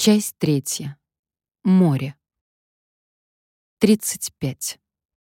Часть третья. Море. 35.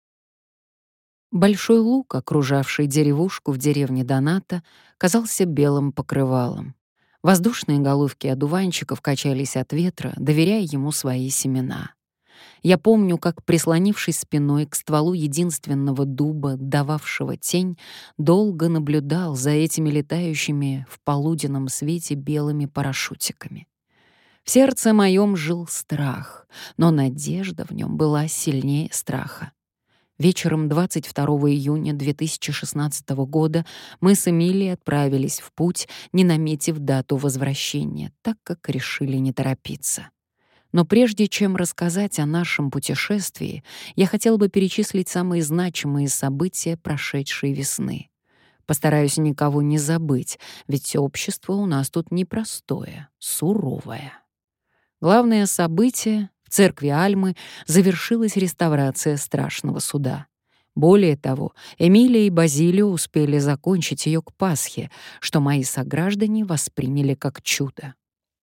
Большой луг, окружавший деревушку в деревне Доната, казался белым покрывалом. Воздушные головки одуванчиков качались от ветра, доверяя ему свои семена. Я помню, как, прислонившись спиной к стволу единственного дуба, дававшего тень, долго наблюдал за этими летающими в полуденном свете белыми парашютиками. В сердце моем жил страх, но надежда в нем была сильнее страха. Вечером 22 июня 2016 года мы с Эмилией отправились в путь, не наметив дату возвращения, так как решили не торопиться. Но прежде чем рассказать о нашем путешествии, я хотел бы перечислить самые значимые события прошедшей весны. Постараюсь никого не забыть, ведь общество у нас тут непростое, суровое. Главное событие — в церкви Альмы завершилась реставрация страшного суда. Более того, Эмилия и Базилио успели закончить ее к Пасхе, что мои сограждане восприняли как чудо.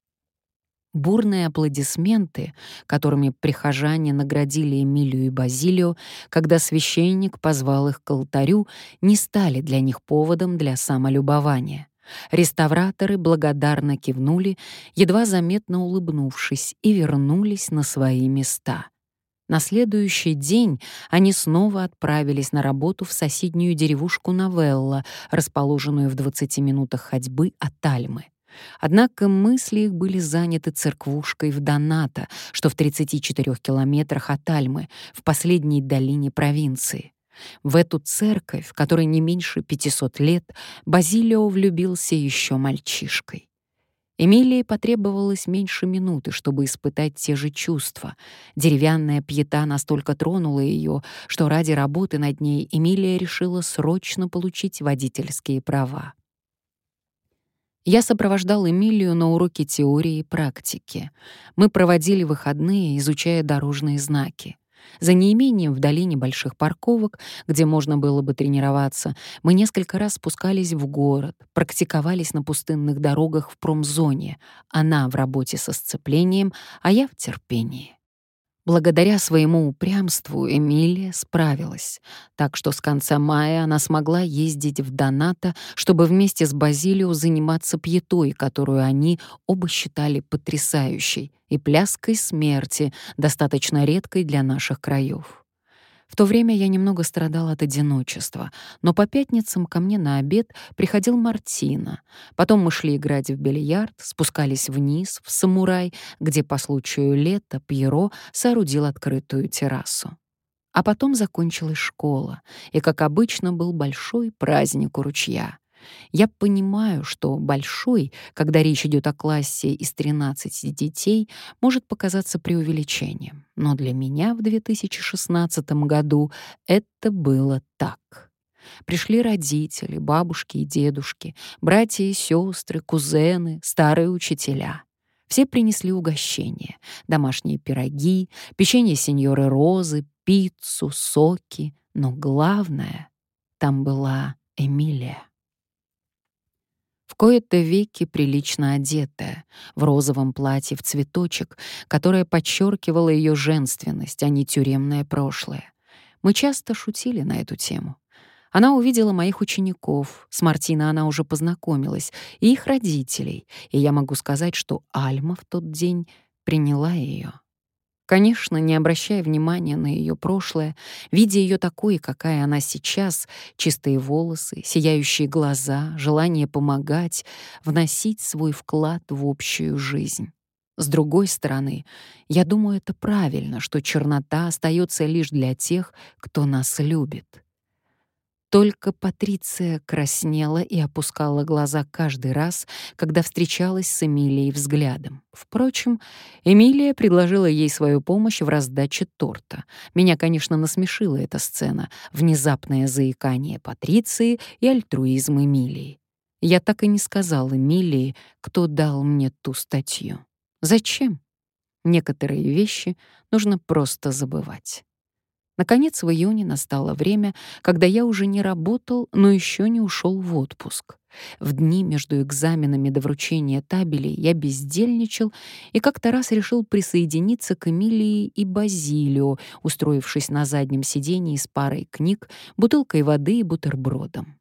Бурные аплодисменты, которыми прихожане наградили Эмилию и Базилио, когда священник позвал их к алтарю, не стали для них поводом для самолюбования. Реставраторы благодарно кивнули, едва заметно улыбнувшись, и вернулись на свои места. На следующий день они снова отправились на работу в соседнюю деревушку Новелла, расположенную в 20 минутах ходьбы от Альмы. Однако мысли их были заняты церквушкой в Доната, что в 34 километрах от Альмы, в последней долине провинции. В эту церковь, которой не меньше 500 лет, Базилио влюбился еще мальчишкой. Эмилии потребовалось меньше минуты, чтобы испытать те же чувства. Деревянная пьета настолько тронула ее, что ради работы над ней Эмилия решила срочно получить водительские права. Я сопровождал Эмилию на уроке теории и практики. Мы проводили выходные, изучая дорожные знаки. За неимением в долине больших парковок, где можно было бы тренироваться, мы несколько раз спускались в город, практиковались на пустынных дорогах в промзоне, она в работе со сцеплением, а я в терпении. Благодаря своему упрямству Эмилия справилась, так что с конца мая она смогла ездить в Доната, чтобы вместе с Базилио заниматься пьетой, которую они оба считали потрясающей, и пляской смерти, достаточно редкой для наших краев. В то время я немного страдал от одиночества, но по пятницам ко мне на обед приходил Мартино. Потом мы шли играть в бильярд, спускались вниз, в Самурай, где по случаю лета Пьеро соорудил открытую террасу. А потом закончилась школа, и, как обычно, был большой праздник у ручья. Я понимаю, что большой, когда речь идет о классе из 13 детей, может показаться преувеличением. Но для меня в 2016 году это было так. Пришли родители, бабушки и дедушки, братья и сестры, кузены, старые учителя. Все принесли угощения: домашние пироги, печенье сеньоры Розы, пиццу, соки. Но главное — там была Эмилия. В кои-то веки прилично одетая, в розовом платье в цветочек, которое подчеркивало ее женственность, а не тюремное прошлое. Мы часто шутили на эту тему. Она увидела моих учеников, с Мартино она уже познакомилась, и их родителей, и я могу сказать, что Альма в тот день приняла ее. Конечно, не обращая внимания на ее прошлое, видя ее такой, какая она сейчас, чистые волосы, сияющие глаза, желание помогать, вносить свой вклад в общую жизнь. С другой стороны, я думаю, это правильно, что чернота остается лишь для тех, кто нас любит. Только Патриция краснела и опускала глаза каждый раз, когда встречалась с Эмилией взглядом. Впрочем, Эмилия предложила ей свою помощь в раздаче торта. Меня, конечно, насмешила эта сцена, внезапное заикание Патриции и альтруизм Эмилии. Я так и не сказал Эмилии, кто дал мне ту статью. Зачем? Некоторые вещи нужно просто забывать. Наконец, в июне настало время, когда я уже не работал, но еще не ушел в отпуск. В дни между экзаменами до вручения табелей я бездельничал и как-то раз решил присоединиться к Эмилии и Базилио, устроившись на заднем сидении с парой книг, бутылкой воды и бутербродом.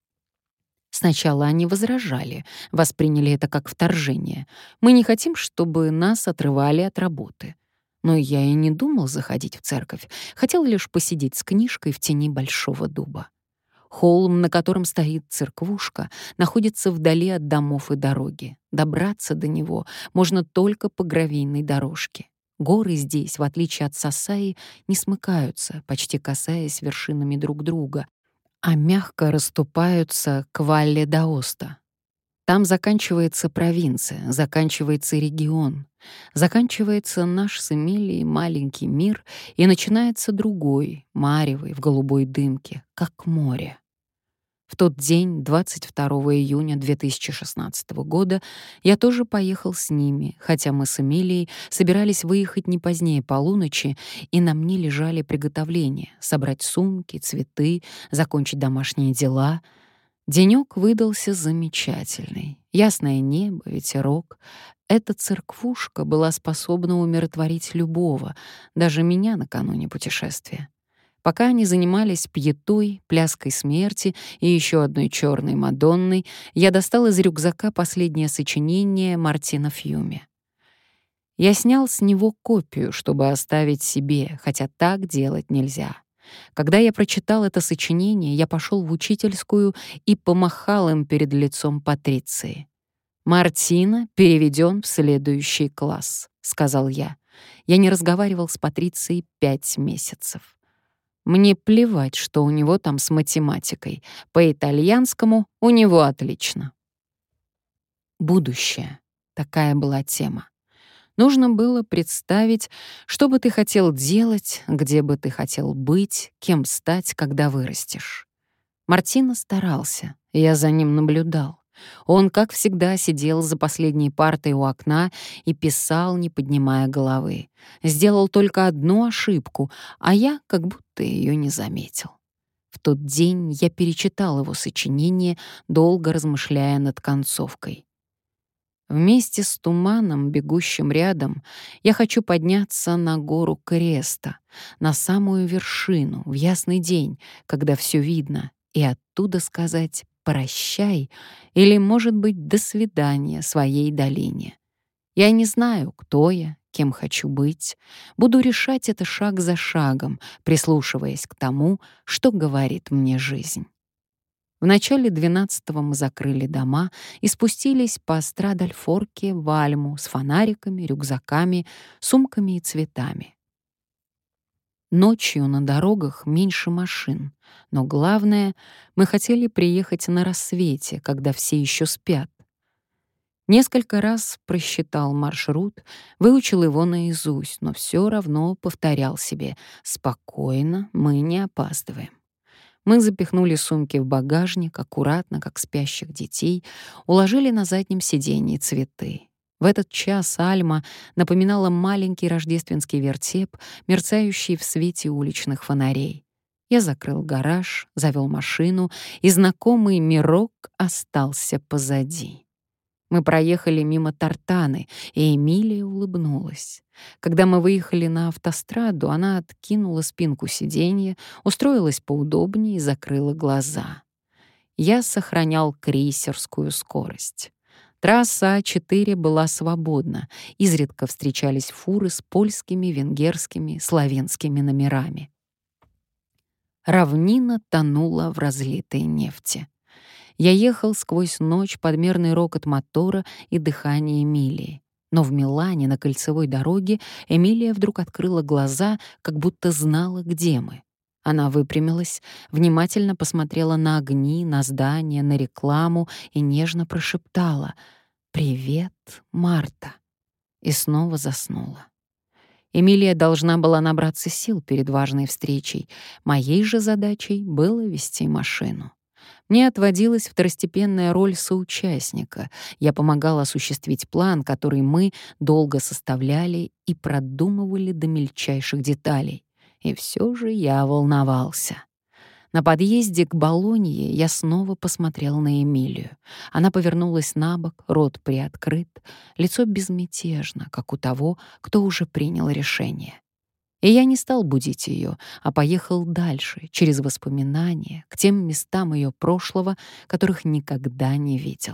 Сначала они возражали, восприняли это как вторжение. Мы не хотим, чтобы нас отрывали от работы. Но я и не думал заходить в церковь, хотел лишь посидеть с книжкой в тени большого дуба. Холм, на котором стоит церквушка, находится вдали от домов и дороги. Добраться до него можно только по гравийной дорожке. Горы здесь, в отличие от Сасаи, не смыкаются, почти касаясь вершинами друг друга, а мягко расступаются к Валле-д'Аоста. Там заканчивается провинция, заканчивается регион, заканчивается наш с Эмилией маленький мир и начинается другой, маревый, в голубой дымке, как море. В тот день, 22 июня 2016 года, я тоже поехал с ними, хотя мы с Эмилией собирались выехать не позднее полуночи, и на мне лежали приготовления — собрать сумки, цветы, закончить домашние дела. Денёк выдался замечательный. Ясное небо, ветерок. Эта церквушка была способна умиротворить любого, даже меня накануне путешествия. Пока они занимались пьетой, пляской смерти и еще одной черной Мадонной, я достал из рюкзака последнее сочинение Мартина Фьюме. Я снял с него копию, чтобы оставить себе, хотя так делать нельзя. Когда я прочитал это сочинение, я пошел в учительскую и помахал им перед лицом Патриции. «Мартина переведен в следующий класс», — сказал я. Я не разговаривал с Патрицией 5 месяцев. Мне плевать, что у него там с математикой. По итальянскому у него отлично. Будущее. Такая была тема. Нужно было представить, что бы ты хотел делать, где бы ты хотел быть, кем стать, когда вырастешь. Мартино старался, я за ним наблюдал. Он, как всегда, сидел за последней партой у окна и писал, не поднимая головы. Сделал только одну ошибку, а я как будто ее не заметил. В тот день я перечитал его сочинение, долго размышляя над концовкой. Вместе с туманом, бегущим рядом, я хочу подняться на гору Креста, на самую вершину, в ясный день, когда все видно, и оттуда сказать «прощай» или, может быть, «до свидания» своей долине. Я не знаю, кто я, кем хочу быть. Буду решать это шаг за шагом, прислушиваясь к тому, что говорит мне жизнь. В начале 12-го мы закрыли дома и спустились по Страдальфорке в Альму с фонариками, рюкзаками, сумками и цветами. Ночью на дорогах меньше машин, но главное, мы хотели приехать на рассвете, когда все еще спят. Несколько раз просчитал маршрут, выучил его наизусть, но все равно повторял себе: «Спокойно, мы не опаздываем». Мы запихнули сумки в багажник, аккуратно, как спящих детей, уложили на заднем сиденье цветы. В этот час Альма напоминала маленький рождественский вертеп, мерцающий в свете уличных фонарей. Я закрыл гараж, завел машину, и знакомый мирок остался позади. Мы проехали мимо Тартаны, и Эмилия улыбнулась. Когда мы выехали на автостраду, она откинула спинку сиденья, устроилась поудобнее и закрыла глаза. Я сохранял крейсерскую скорость. Трасса А4 была свободна, изредка встречались фуры с польскими, венгерскими, славянскими номерами. Равнина тонула в разлитой нефти. Я ехал сквозь ночь под мерный рокот мотора и дыхание Эмилии. Но в Милане на кольцевой дороге Эмилия вдруг открыла глаза, как будто знала, где мы. Она выпрямилась, внимательно посмотрела на огни, на здания, на рекламу и нежно прошептала: «Привет, Марта!» И снова заснула. Эмилия должна была набраться сил перед важной встречей. Моей же задачей было вести машину. Мне отводилась второстепенная роль соучастника. Я помогал осуществить план, который мы долго составляли и продумывали до мельчайших деталей. И все же я волновался. На подъезде к Болонье я снова посмотрел на Эмилию. Она повернулась на бок, рот приоткрыт, лицо безмятежно, как у того, кто уже принял решение. И я не стал будить ее, а поехал дальше, через воспоминания, к тем местам ее прошлого, которых никогда не видел.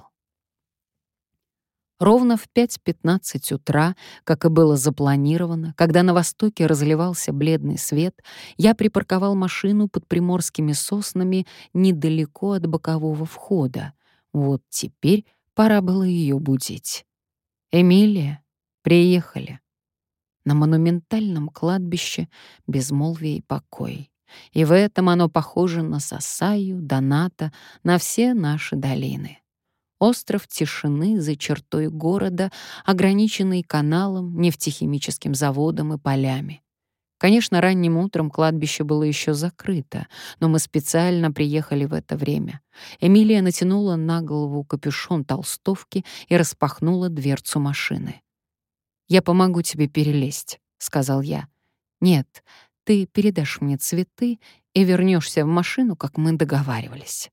Ровно в 5:15 утра, как и было запланировано, когда на востоке разливался бледный свет, я припарковал машину под приморскими соснами недалеко от бокового входа. Вот теперь пора было ее будить. «Эмилия, приехали». На монументальном кладбище безмолвие и покой. И в этом оно похоже на Сасаю, Доната, на все наши долины. Остров тишины за чертой города, ограниченный каналом, нефтехимическим заводом и полями. Конечно, ранним утром кладбище было еще закрыто, но мы специально приехали в это время. Эмилия натянула на голову капюшон толстовки и распахнула дверцу машины. «Я помогу тебе перелезть», — сказал я. «Нет, ты передашь мне цветы и вернешься в машину, как мы договаривались».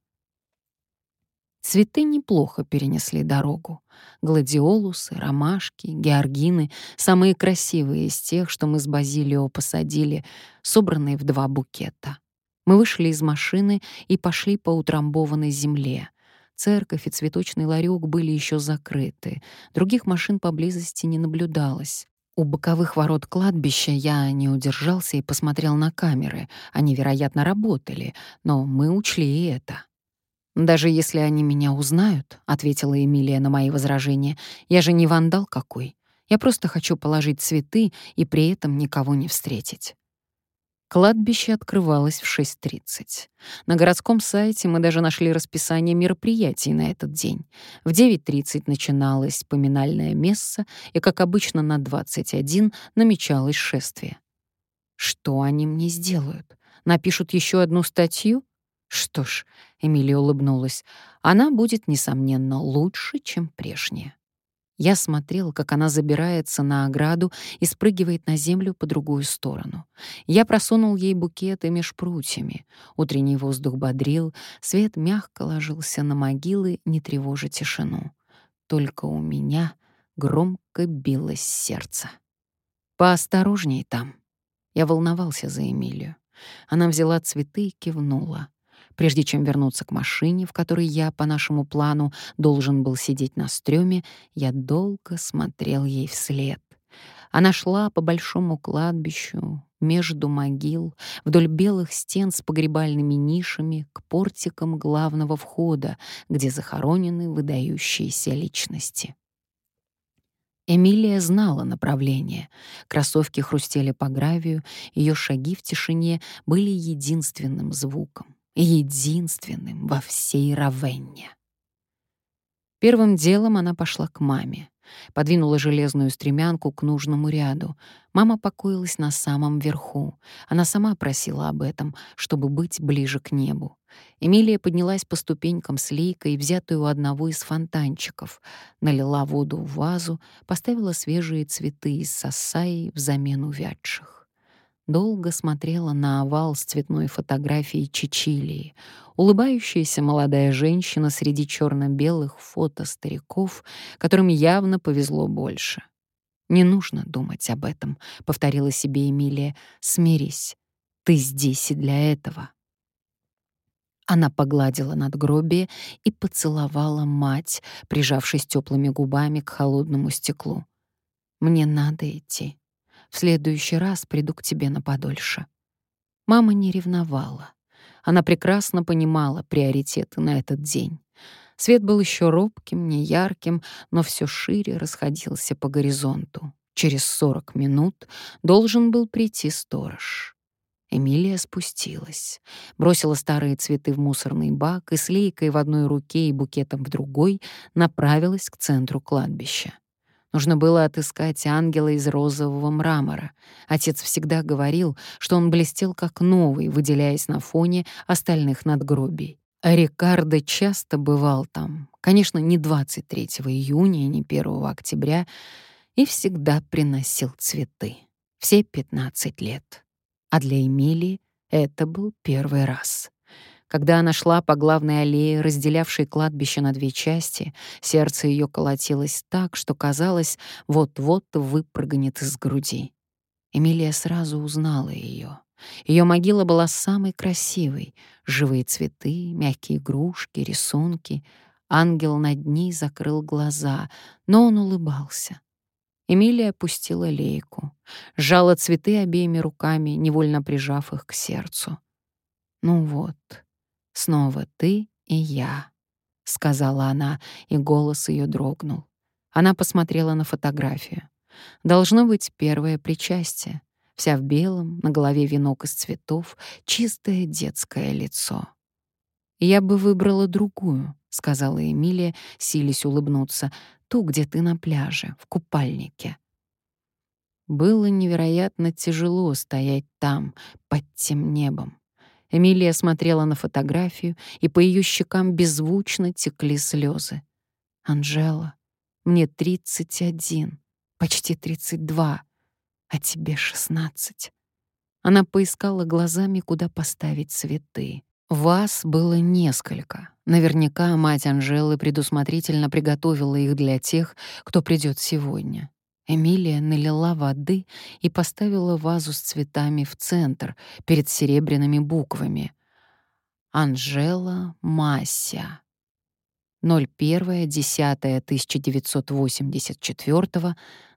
Цветы неплохо перенесли дорогу. Гладиолусы, ромашки, георгины — самые красивые из тех, что мы с Базилио посадили, собранные в 2 букета. Мы вышли из машины и пошли по утрамбованной земле. Церковь и цветочный ларек были еще закрыты. Других машин поблизости не наблюдалось. У боковых ворот кладбища я не удержался и посмотрел на камеры. Они, вероятно, работали, но мы учли и это. «Даже если они меня узнают», — ответила Эмилия на мои возражения, «я же не вандал какой. Я просто хочу положить цветы и при этом никого не встретить». Кладбище открывалось в 6:30. На городском сайте мы даже нашли расписание мероприятий на этот день. В 9:30 начиналась поминальная месса, и, как обычно, на 21 намечалось шествие. Что они мне сделают? Напишут еще одну статью? Что ж, Эмилия улыбнулась, она будет, несомненно, лучше, чем прежняя. Я смотрел, как она забирается на ограду и спрыгивает на землю по другую сторону. Я просунул ей букеты меж прутьями. Утренний воздух бодрил, свет мягко ложился на могилы, не тревожа тишину. Только у меня громко билось сердце. «Поосторожней там». Я волновался за Эмилию. Она взяла цветы и кивнула. Прежде чем вернуться к машине, в которой я, по нашему плану, должен был сидеть на стреме, я долго смотрел ей вслед. Она шла по большому кладбищу, между могил, вдоль белых стен с погребальными нишами, к портикам главного входа, где захоронены выдающиеся личности. Эмилия знала направление. Кроссовки хрустели по гравию, ее шаги в тишине были единственным звуком. Единственным во всей Равенне. Первым делом она пошла к маме. Подвинула железную стремянку к нужному ряду. Мама покоилась на самом верху. Она сама просила об этом, чтобы быть ближе к небу. Эмилия поднялась по ступенькам с лейкой, взятой у одного из фонтанчиков, налила воду в вазу, поставила свежие цветы из сасаи взамен увядших. Долго смотрела на овал с цветной фотографией Чичилии. Улыбающаяся молодая женщина среди черно-белых фото стариков, которым явно повезло больше. «Не нужно думать об этом», — повторила себе Эмилия. «Смирись. Ты здесь и для этого». Она погладила надгробие и поцеловала мать, прижавшись теплыми губами к холодному стеклу. «Мне надо идти. В следующий раз приду к тебе на подольше». Мама не ревновала. Она прекрасно понимала приоритеты на этот день. Свет был еще робким, неярким, но все шире расходился по горизонту. Через 40 минут должен был прийти сторож. Эмилия спустилась, бросила старые цветы в мусорный бак и с лейкой в одной руке и букетом в другой направилась к центру кладбища. Нужно было отыскать ангела из розового мрамора. Отец всегда говорил, что он блестел как новый, выделяясь на фоне остальных надгробий. А Рикардо часто бывал там, конечно, не 23 июня и не 1 октября, и всегда приносил цветы. Все 15 лет. А для Эмилии это был первый раз. Когда она шла по главной аллее, разделявшей кладбище на две части, сердце ее колотилось так, что казалось, вот-вот выпрыгнет из груди. Эмилия сразу узнала ее. Ее могила была самой красивой. Живые цветы, мягкие игрушки, рисунки. Ангел над ней закрыл глаза, но он улыбался. Эмилия опустила лейку, сжала цветы обеими руками, невольно прижав их к сердцу. «Ну вот, снова ты и я», — сказала она, и голос ее дрогнул. Она посмотрела на фотографию. Должно быть первое причастие. Вся в белом, на голове венок из цветов, чистое детское лицо. «Я бы выбрала другую», — сказала Эмилия, силясь улыбнуться, «ту, где ты на пляже, в купальнике». Было невероятно тяжело стоять там, под тем небом. Эмилия смотрела на фотографию, и по ее щекам беззвучно текли слезы. «Анжела, мне 31, почти 32, а тебе 16». Она поискала глазами, куда поставить цветы. Ваз было несколько. Наверняка мать Анжелы предусмотрительно приготовила их для тех, кто придет сегодня. Эмилия налила воды и поставила вазу с цветами в центр, перед серебряными буквами. «Анжела Мася. 01.10.1984,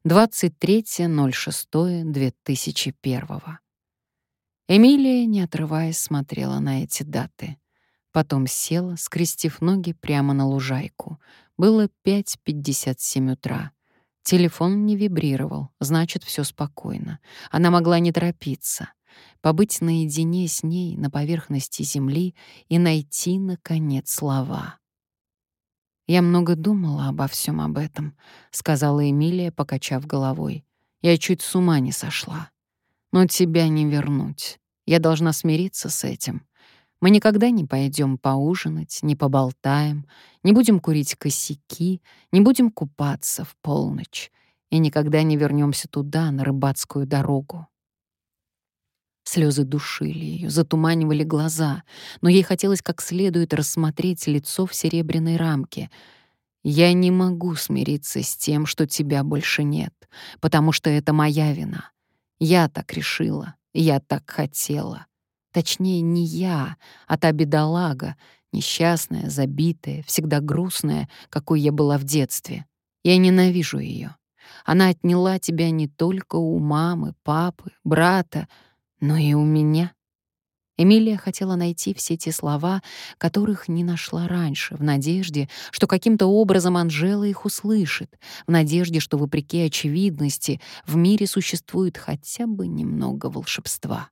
23.06.2001». Эмилия, не отрываясь, смотрела на эти даты. Потом села, скрестив ноги прямо на лужайку. Было 5:57 утра. Телефон не вибрировал, значит, все спокойно. Она могла не торопиться, побыть наедине с ней на поверхности земли и найти, наконец, слова. «Я много думала обо всем об этом», — сказала Эмилия, покачав головой. «Я чуть с ума не сошла. Но тебя не вернуть. Я должна смириться с этим. Мы никогда не пойдем поужинать, не поболтаем, не будем курить косяки, не будем купаться в полночь и никогда не вернемся туда, на рыбацкую дорогу». Слезы душили ее, затуманивали глаза, но ей хотелось как следует рассмотреть лицо в серебряной рамке. «Я не могу смириться с тем, что тебя больше нет, потому что это моя вина. Я так решила, я так хотела. Точнее, не я, а та бедолага, несчастная, забитая, всегда грустная, какой я была в детстве. Я ненавижу ее. Она отняла тебя не только у мамы, папы, брата, но и у меня». Эмилия хотела найти все те слова, которых не нашла раньше, в надежде, что каким-то образом Анжела их услышит, в надежде, что, вопреки очевидности, в мире существует хотя бы немного волшебства.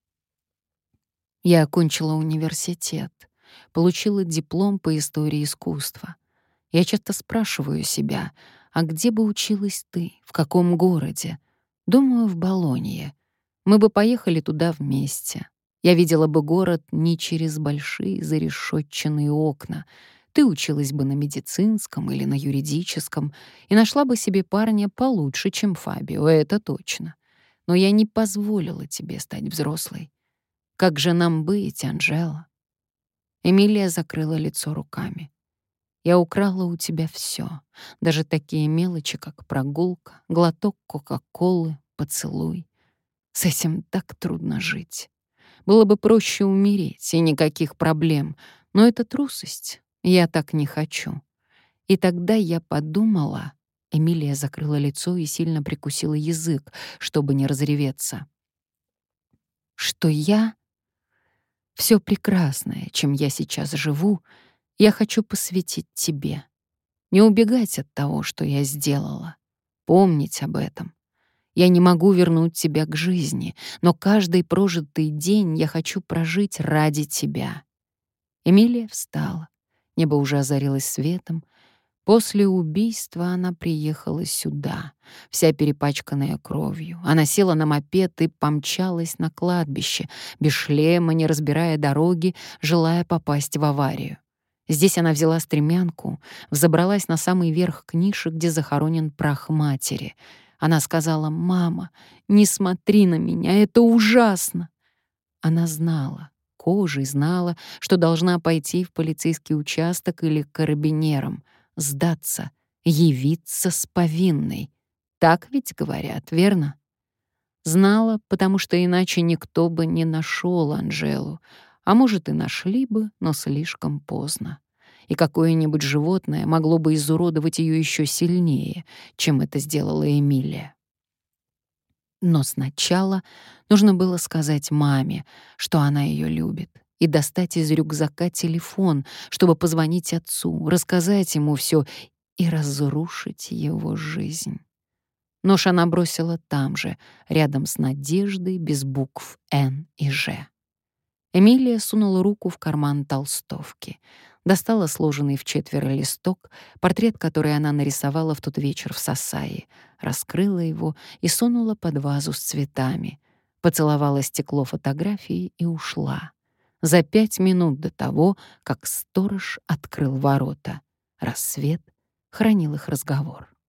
Я окончила университет, получила диплом по истории искусства. Я часто спрашиваю себя, а где бы училась ты, в каком городе? Думаю, в Болонье. Мы бы поехали туда вместе. Я видела бы город не через большие зарешетченные окна. Ты училась бы на медицинском или на юридическом и нашла бы себе парня получше, чем Фабио, это точно. Но я не позволила тебе стать взрослой. Как же нам быть, Анжела?» Эмилия закрыла лицо руками. «Я украла у тебя все, даже такие мелочи, как прогулка, глоток кока-колы, поцелуй. С этим так трудно жить. Было бы проще умереть, и никаких проблем. Но это трусость. Я так не хочу». И тогда я подумала... Эмилия закрыла лицо и сильно прикусила язык, чтобы не разреветься. Что все прекрасное, чем я сейчас живу, я хочу посвятить тебе. Не убегать от того, что я сделала. Помнить об этом. Я не могу вернуть тебя к жизни, но каждый прожитый день я хочу прожить ради тебя». Эмилия встала. Небо уже озарилось светом. После убийства она приехала сюда, вся перепачканная кровью. Она села на мопед и помчалась на кладбище, без шлема, не разбирая дороги, желая попасть в аварию. Здесь она взяла стремянку, взобралась на самый верх ниши, где захоронен прах матери. Она сказала: «Мама, не смотри на меня, это ужасно». Она знала, кожей знала, что должна пойти в полицейский участок или к карабинерам, сдаться, явиться с повинной. Так ведь говорят, верно? Знала, потому что иначе никто бы не нашел Анжелу, а может, и нашли бы, но слишком поздно. И какое-нибудь животное могло бы изуродовать ее еще сильнее, чем это сделала Эмилия. Но сначала нужно было сказать маме, что она ее любит, и достать из рюкзака телефон, чтобы позвонить отцу, рассказать ему все и разрушить его жизнь. Нож она бросила там же, рядом с Надеждой, без букв «Н» и «Ж». Эмилия сунула руку в карман толстовки, достала сложенный в четверо листок, портрет, который она нарисовала в тот вечер в Сасае, раскрыла его и сунула под вазу с цветами, поцеловала стекло фотографии и ушла. За 5 минут до того, как сторож открыл ворота. Рассвет хранил их разговор.